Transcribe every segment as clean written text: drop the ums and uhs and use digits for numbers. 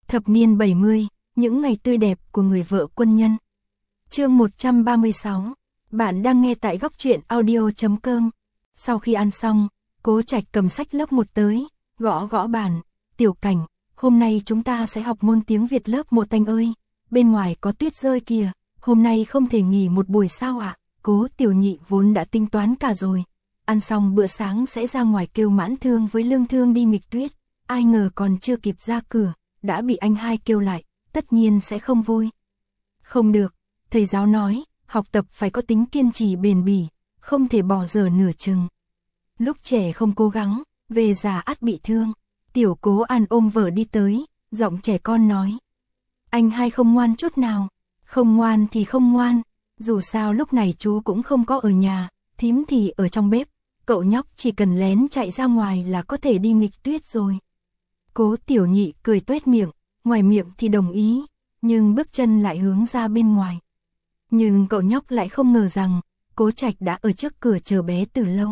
Thập niên 70, những ngày tươi đẹp của người vợ quân nhân. Chương 136. Bạn đang nghe tại góc truyện audio.com. Sau khi ăn xong, Cố Trạch cầm sách lớp 1 tới, gõ gõ bàn. Tiểu Cảnh, hôm nay chúng ta sẽ học môn tiếng Việt lớp 1 anh ơi. Bên ngoài có tuyết rơi kìa, hôm nay không thể nghỉ một buổi sao ạ? Cố Tiểu Nhị vốn đã tính toán cả rồi. Ăn xong bữa sáng sẽ ra ngoài kêu Mãn Thương với Lương Thương đi nghịch tuyết. Ai ngờ còn chưa kịp ra cửa, đã bị anh hai kêu lại, tất nhiên sẽ không vui. Không được, thầy giáo nói, học tập phải có tính kiên trì bền bỉ, không thể bỏ dở nửa chừng. Lúc trẻ không cố gắng, về già ắt bị thương. Tiểu Cố An ôm vợ đi tới, giọng trẻ con nói. Anh hai không ngoan chút nào, không ngoan thì không ngoan, dù sao lúc này chú cũng không có ở nhà, thím thì ở trong bếp, cậu nhóc chỉ cần lén chạy ra ngoài là có thể đi nghịch tuyết rồi. Cố Tiểu Nhị cười tuét miệng, ngoài miệng thì đồng ý, nhưng bước chân lại hướng ra bên ngoài. Nhưng cậu nhóc lại không ngờ rằng, Cố Trạch đã ở trước cửa chờ bé từ lâu.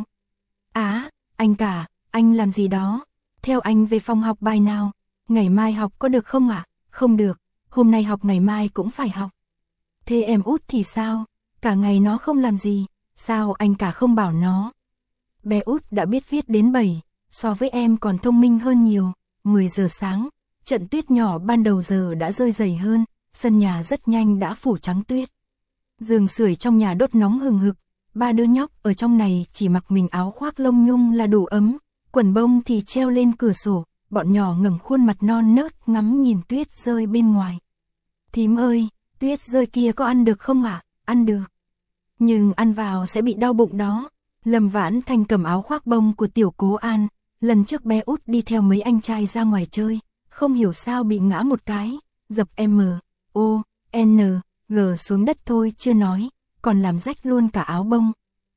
Á, anh cả, anh làm gì đó? Theo anh về phòng học bài nào? Ngày mai học có được không ạ? Không được, hôm nay học ngày mai cũng phải học. Thế em út thì sao? Cả ngày nó không làm gì, sao anh cả không bảo nó? Bé út đã biết viết đến 7, so với em còn thông minh hơn nhiều. 10 giờ sáng, trận tuyết nhỏ ban đầu giờ đã rơi dày hơn, sân nhà rất nhanh đã phủ trắng tuyết. Giường sưởi trong nhà đốt nóng hừng hực, ba đứa nhóc ở trong này chỉ mặc mình áo khoác lông nhung là đủ ấm, quần bông thì treo lên cửa sổ, bọn nhỏ ngẩng khuôn mặt non nớt ngắm nhìn tuyết rơi bên ngoài. Thím ơi, tuyết rơi kia có ăn được không ạ? Ăn được. Nhưng ăn vào sẽ bị đau bụng đó. Lâm Vãn Thanh cầm áo khoác bông của Tiểu Cố An. Lần trước bé út đi theo mấy anh trai ra ngoài chơi, không hiểu sao bị ngã một cái, dập M, O, N, G xuống đất thôi chưa nói, còn làm rách luôn cả áo bông.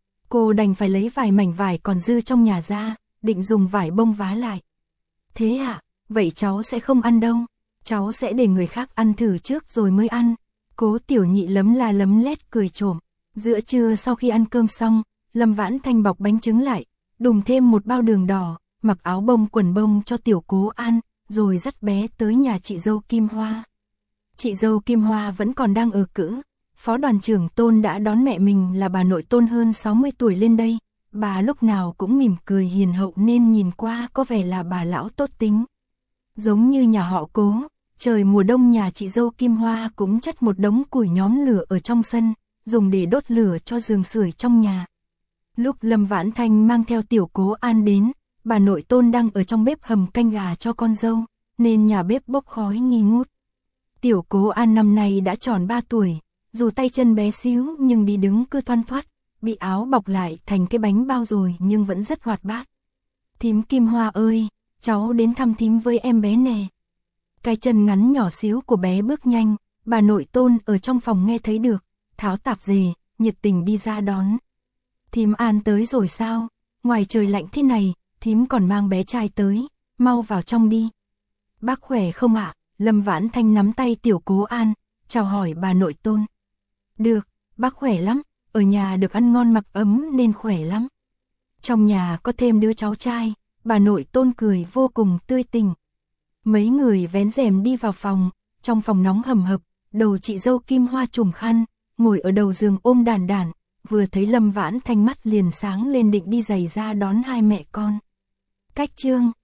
Cô đành phải lấy vài mảnh vải còn dư trong nhà ra, định dùng vải bông vá lại. Thế ạ, vậy cháu sẽ không ăn đâu, cháu sẽ để người khác ăn thử trước rồi mới ăn. Cố Tiểu Nhị lấm la lấm lét cười trộm. Giữa trưa sau khi ăn cơm xong, Lâm Vãn Thanh bọc bánh trứng lại, đùng thêm một bao đường đỏ, mặc áo bông quần bông cho Tiểu Cố An, rồi dắt bé tới nhà chị dâu Kim Hoa. Chị dâu Kim Hoa vẫn còn đang ở cữ, phó đoàn trưởng Tôn đã đón mẹ mình là bà nội Tôn hơn 60 tuổi lên đây, bà lúc nào cũng mỉm cười hiền hậu nên nhìn qua có vẻ là bà lão tốt tính. Giống như nhà họ Cố, trời mùa đông nhà chị dâu Kim Hoa cũng chất một đống củi nhóm lửa ở trong sân, dùng để đốt lửa cho giường sưởi trong nhà. Lúc Lâm Vãn Thanh mang theo Tiểu Cố An đến, bà nội Tôn đang ở trong bếp hầm canh gà cho con dâu, nên nhà bếp bốc khói nghi ngút. Tiểu Cố An năm nay đã tròn 3 tuổi, dù tay chân bé xíu nhưng đi đứng cứ thoăn thoắt, bị áo bọc lại thành cái bánh bao rồi nhưng vẫn rất hoạt bát. Thím Kim Hoa ơi, cháu đến thăm thím với em bé nè. Cái chân ngắn nhỏ xíu của bé bước nhanh, bà nội Tôn ở trong phòng nghe thấy được, tháo tạp dề, nhiệt tình đi ra đón. Thím An tới rồi sao? Ngoài trời lạnh thế này, thím còn mang bé trai tới, mau vào trong đi. Bác khỏe không ạ? Lâm Vãn Thanh nắm tay Tiểu Cố An, chào hỏi bà nội Tôn. Được, bác khỏe lắm, ở nhà được ăn ngon mặc ấm nên khỏe lắm. Trong nhà có thêm đứa cháu trai, bà nội Tôn cười vô cùng tươi tỉnh. Mấy người vén rèm đi vào phòng, trong phòng nóng hầm hập, đầu chị dâu Kim Hoa trùm khăn, ngồi ở đầu giường ôm đàn đàn, vừa thấy Lâm Vãn Thanh mắt liền sáng lên định đi giày ra đón hai mẹ con. Cách chương